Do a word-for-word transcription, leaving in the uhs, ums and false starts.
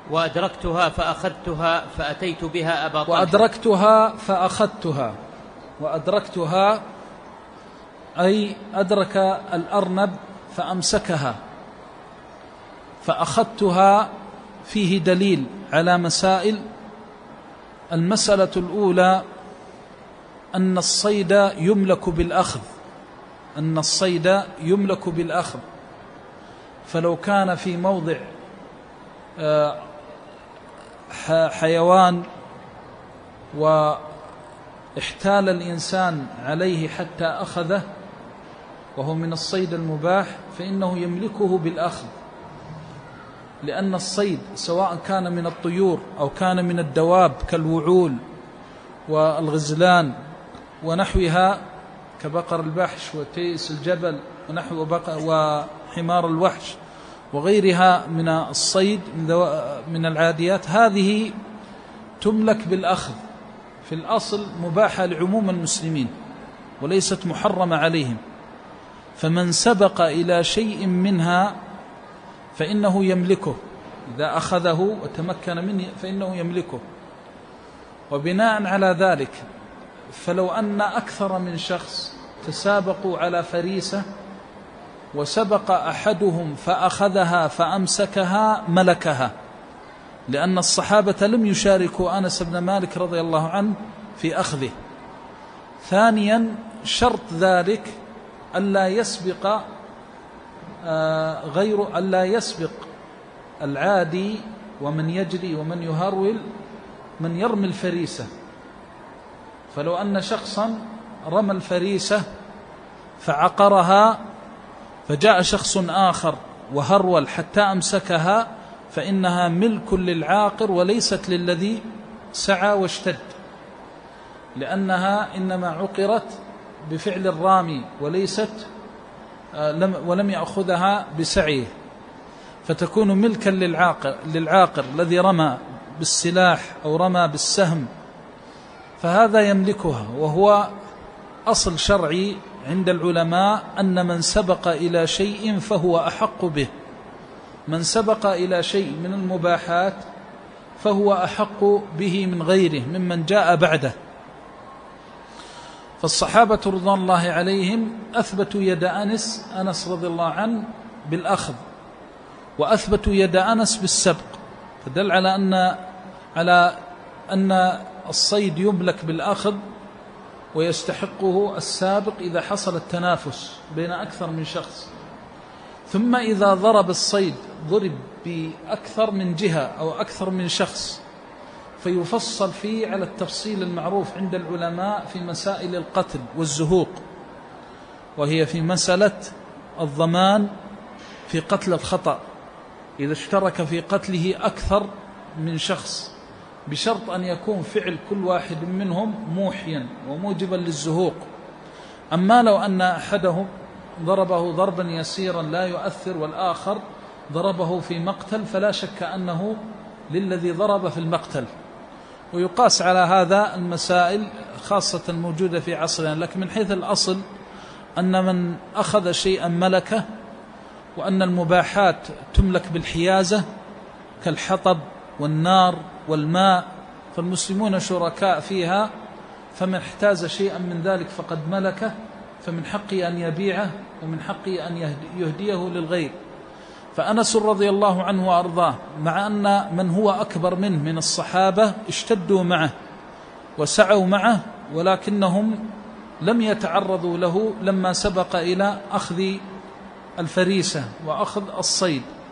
وأدركتها فأخذتها فأتيت بها أبا طلحة. وأدركتها فأخذتها، وأدركتها أي أدرك الأرنب فأمسكها، فأخذتها فيه دليل على مسائل. المسألة الأولى أن الصيد يملك بالأخذ، أن الصيد يملك بالأخذ، فلو كان في موضع حيوان واحتال الإنسان عليه حتى أخذه وهو من الصيد المباح فإنه يملكه بالأخذ، لأن الصيد سواء كان من الطيور أو كان من الدواب كالوعول والغزلان ونحوها كبقر البحش وتيس الجبل ونحو وحمار الوحش وغيرها من الصيد من العاديات، هذه تملك بالأخذ، في الأصل مباحة لعموم المسلمين وليست محرمة عليهم، فمن سبق إلى شيء منها فإنه يملكه، إذا أخذه وتمكن منه فإنه يملكه. وبناء على ذلك فلو أن أكثر من شخص تسابقوا على فريسة وسبق أحدهم فأخذها فأمسكها ملكها، لأن الصحابة لم يشاركوا أنس بن مالك رضي الله عنه في أخذه. ثانيا شرط ذلك ألا يسبق غير ألا يسبق العادي ومن يجري ومن يهرول من يرمي الفريسة، فلو أن شخصا رمى الفريسة فعقرها فجاء شخص آخر وهرول حتى أمسكها فإنها ملك للعاقر وليست للذي سعى واشتد، لأنها إنما عقرت بفعل الرامي وليست ولم يأخذها بسعيه، فتكون ملكا للعاقر, للعاقر الذي رمى بالسلاح أو رمى بالسهم، فهذا يملكها. وهو أصل شرعي عند العلماء أن من سبق إلى شيء فهو أحق به، من سبق إلى شيء من المباحات فهو أحق به من غيره ممن جاء بعده. فالصحابة رضوان الله عليهم أثبتوا يد أنس أنس رضي الله عنه بالأخذ، وأثبتوا يد أنس بالسبق، فدل على أن على أن الصيد يملك بالأخذ ويستحقه السابق إذا حصل التنافس بين أكثر من شخص. ثم إذا ضرب الصيد ضرب بأكثر من جهة أو أكثر من شخص فيفصل فيه على التفصيل المعروف عند العلماء في مسائل القتل والزهوق، وهي في مسألة الضمان في قتل الخطأ إذا اشترك في قتله أكثر من شخص، بشرط أن يكون فعل كل واحد منهم موحيا وموجبا للزهوق. أما لو أن أحدهم ضربه ضربا يسيرا لا يؤثر والآخر ضربه في مقتل فلا شك أنه للذي ضرب في المقتل. ويقاس على هذا المسائل خاصة موجودة في عصرنا، لكن من حيث الأصل أن من أخذ شيئا ملكه، وأن المباحات تملك بالحيازة كالحطب والنار والماء، فالمسلمون شركاء فيها، فمن احتاز شيئا من ذلك فقد ملكه، فمن حقه أن يبيعه ومن حقه أن يهديه للغير. فأنس رضي الله عنه وأرضاه مع أن من هو أكبر منه من الصحابة اشتدوا معه وسعوا معه، ولكنهم لم يتعرضوا له لما سبق إلى أخذ الفريسة وأخذ الصيد.